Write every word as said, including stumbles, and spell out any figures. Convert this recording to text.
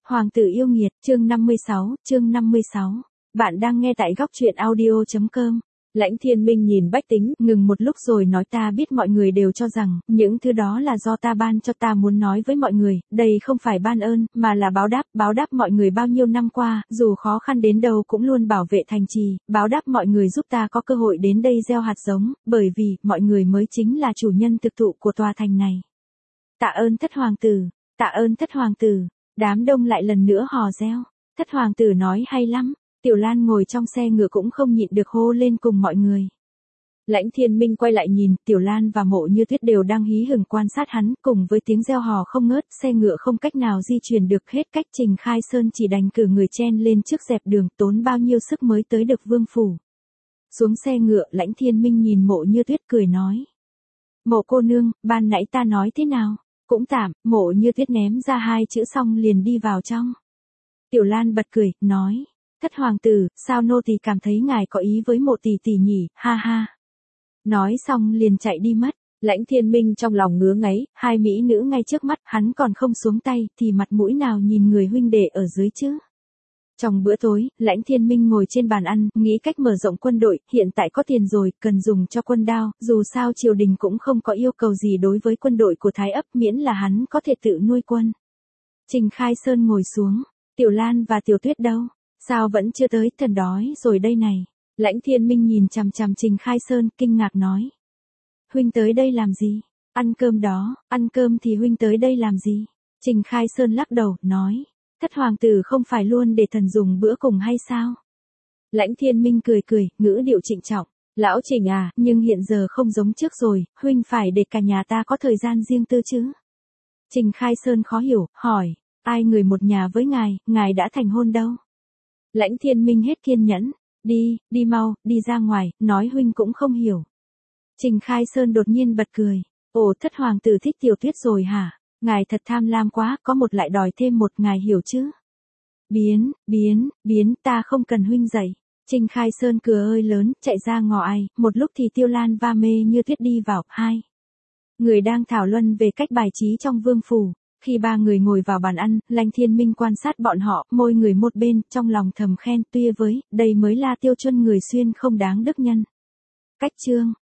Hoàng tử yêu nghiệt, chương năm mươi sáu, chương năm mươi sáu. Bạn đang nghe tại góc truyện audio chấm com. Lãnh Thiên Minh nhìn Bách Tính, ngừng một lúc rồi nói ta biết mọi người đều cho rằng, những thứ đó là do ta ban cho ta muốn nói với mọi người, đây không phải ban ơn, mà là báo đáp, báo đáp mọi người bao nhiêu năm qua, dù khó khăn đến đâu cũng luôn bảo vệ thành trì, báo đáp mọi người giúp ta có cơ hội đến đây gieo hạt giống, bởi vì, mọi người mới chính là chủ nhân thực thụ của tòa thành này. Tạ ơn thất hoàng tử, tạ ơn thất hoàng tử. Đám đông lại lần nữa hò reo. Thất hoàng tử nói hay lắm. Tiểu Lan ngồi trong xe ngựa cũng không nhịn được hô lên cùng mọi người. Lãnh Thiên Minh quay lại nhìn, Tiểu Lan và Mộ Như Tuyết đều đang hí hửng quan sát hắn, cùng với tiếng reo hò không ngớt, xe ngựa không cách nào di chuyển được hết cách. Trình Khai Sơn chỉ đành cử người chen lên trước dẹp đường, tốn bao nhiêu sức mới tới được vương phủ. Xuống xe ngựa, Lãnh Thiên Minh nhìn Mộ Như Tuyết cười nói. Mộ cô nương, ban nãy ta nói thế nào? Cũng tạm. Mộ Như Tuyết ném ra hai chữ xong liền đi vào trong. Tiểu Lan bật cười, nói. Thất hoàng tử, sao nô tỳ cảm thấy ngài có ý với Mộ tỷ tỷ nhỉ, ha ha. Nói xong liền chạy đi mất. Lãnh Thiên Minh trong lòng ngứa ngáy, hai mỹ nữ ngay trước mắt, hắn còn không xuống tay, thì mặt mũi nào nhìn người huynh đệ ở dưới chứ. Trong bữa tối, Lãnh Thiên Minh ngồi trên bàn ăn, nghĩ cách mở rộng quân đội, hiện tại có tiền rồi, cần dùng cho quân đao, dù sao triều đình cũng không có yêu cầu gì đối với quân đội của Thái ấp, miễn là hắn có thể tự nuôi quân. Trình Khai Sơn ngồi xuống, Tiểu Lan và Tiểu Tuyết đâu? Sao vẫn chưa tới, thần đói rồi đây này. Lãnh Thiên Minh nhìn chằm chằm Trình Khai Sơn, kinh ngạc nói. Huynh tới đây làm gì? Ăn cơm đó, ăn cơm thì huynh tới đây làm gì? Trình Khai Sơn lắc đầu, nói. Thất hoàng tử không phải luôn để thần dùng bữa cùng hay sao? Lãnh Thiên Minh cười cười, ngữ điệu trịnh trọng. Lão Trình à, nhưng hiện giờ không giống trước rồi, huynh phải để cả nhà ta có thời gian riêng tư chứ. Trình Khai Sơn khó hiểu, hỏi, ai người một nhà với ngài, ngài đã thành hôn đâu? Lãnh Thiên Minh hết kiên nhẫn, đi, đi mau, đi ra ngoài, nói huynh cũng không hiểu. Trình Khai Sơn đột nhiên bật cười, ồ thất hoàng tử thích Tiểu Tuyết rồi hả? Ngài thật tham lam quá, có một lại đòi thêm một, ngài hiểu chứ? Biến, biến, biến, ta không cần huynh dạy. Trình Khai Sơn cửa ơi lớn, chạy ra ngõ ai, một lúc thì Tiêu Lan và Mê Như Tuyết đi vào, hai. Người đang thảo luận về cách bài trí trong vương phủ. Khi ba người ngồi vào bàn ăn, Lãnh Thiên Minh quan sát bọn họ, môi người một bên, trong lòng thầm khen, tuy với, đây mới là Tiêu Chuân người xuyên không đáng đức nhân. Cách chương.